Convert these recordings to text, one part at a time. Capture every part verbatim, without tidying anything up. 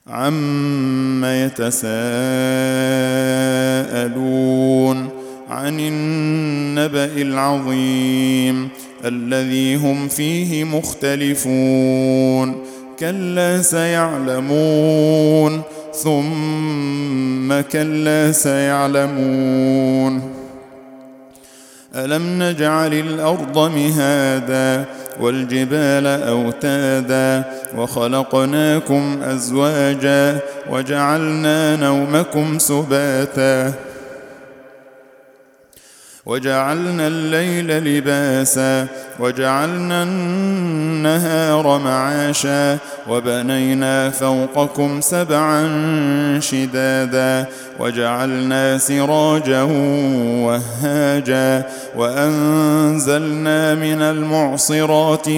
عَمَّ يَتَسَاءَلُونَ عَنِ النَّبَإِ الْعَظِيمِ الَّذِي هُمْ فِيهِ مُخْتَلِفُونَ كَلَّا سَيَعْلَمُونَ ثُمَّ كَلَّا سَيَعْلَمُونَ أَلَمْ نَجْعَلِ الْأَرْضَ مِهَادًا وَالْجِبَالَ أَوْتَادًا وَخَلَقْنَاكُمْ أَزْوَاجًا وَجَعَلْنَا نَوْمَكُمْ سُبَاتًا وَجَعَلْنَا اللَّيْلَ لِبَاسًا وَجَعَلْنَا النَّهَارَ مَعَاشًا وَبَنَيْنَا فَوْقَكُمْ سَبْعًا شِدَادًا وَجَعَلْنَا سِرَاجًا وَهَّاجًا وَأَنزَلْنَا مِنَ الْمُعْصِرَاتِ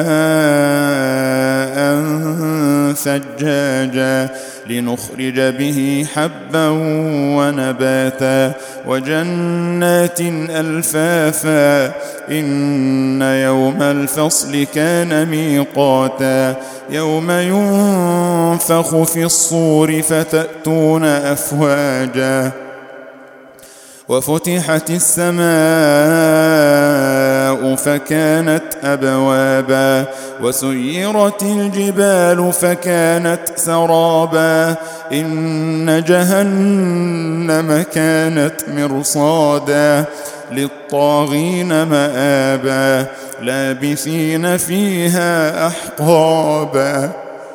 مَاءً ثَجَّاجًا لِنُخْرِجَ بِهِ حَبًّا وَنَبَاتًا وَجَنَّاتٍ أَلْفَافًا إِنَّ يَوْمَ الْفَصْلِ كَانَ مِيقَاتًا يَوْمَ يُنفَخُ فِي الصُّورِ فَتَأْتُونَ أَفْوَاجًا وَفُتِحَتِ السَّمَاءُ فَكَانَتْ أَبْوَابًا وَسُيِّرَتِ الْجِبَالُ فَكَانَتْ سَرَابًا إِنَّ جَهَنَّمَ كَانَتْ مِرْصَادًا لِلطَّاغِينَ مَآبًا لَابِثِينَ فِيهَا أَحْقَابًا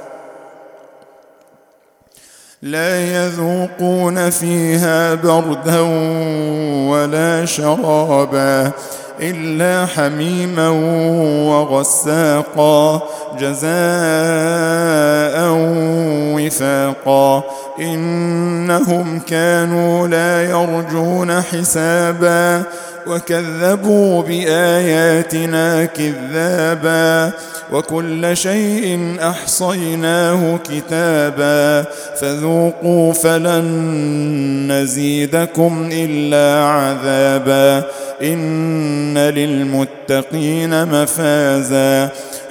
لَا يَذُوقُونَ فِيهَا بَرْدًا وَلَا شَرَابًا إِلَّا حَمِيمًا وَغَسَّاقًا جَزَاءً وِفَاقًا إِنَّهُمْ كَانُوا لَا يَرْجُونَ حِسَابًا وَكَذَّبُوا بِآيَاتِنَا كِذَّابًا وَكُلَّ شَيْءٍ أَحْصَيْنَاهُ كِتَابًا فَذُوقُوا فَلَن نَّزِيدَكُمْ إِلَّا عَذَابًا إِنَّ لِلْمُتَّقِينَ مَفَازًا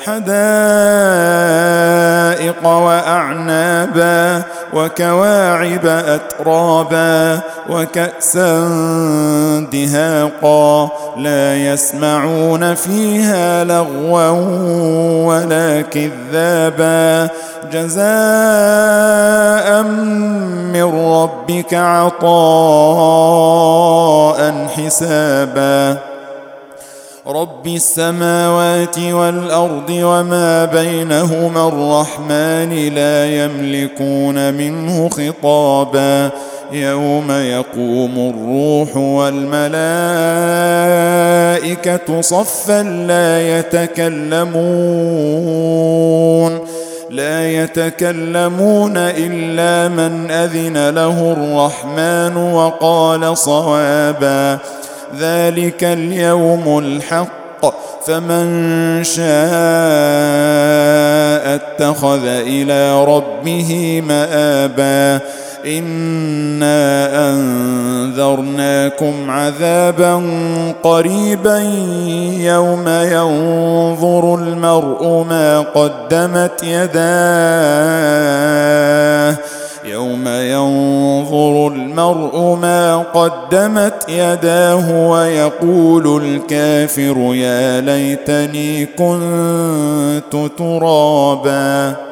حَدَائِقَ وَأَعْنَابًا وَكَوَاعِبَ أَتْرَابًا وَكَأْسًا دِهَاقًا لَا يَسْمَعُونَ فِيهَا لَغْوًا وَلَا كِذَّابًا جَزَاءً مِّن رَّبِّكَ عَطَاءً حِسَابًا رَبِّ السَّمَاوَاتِ وَالْأَرْضِ وَمَا بَيْنَهُمَا الرَّحْمَنِ لَا يَمْلِكُونَ مِنْهُ خِطَابًا يَوْمَ يَقُومُ الرُّوحُ وَالْمَلَائِكَةُ صَفًّا لَا يَتَكَلَّمُونَ لا يتكلمون إلا من أذن له الرحمن وقال صوابا ذلك اليوم الحق فمن شاء اتخذ إلى ربه مآبا إنا أنذرناكم عذابا قريبا يوم ينظر المرء ما قدمت يداه يوم ينظر المرء ما قدمت يداه ويقول الكافر يا ليتني كنت ترابا.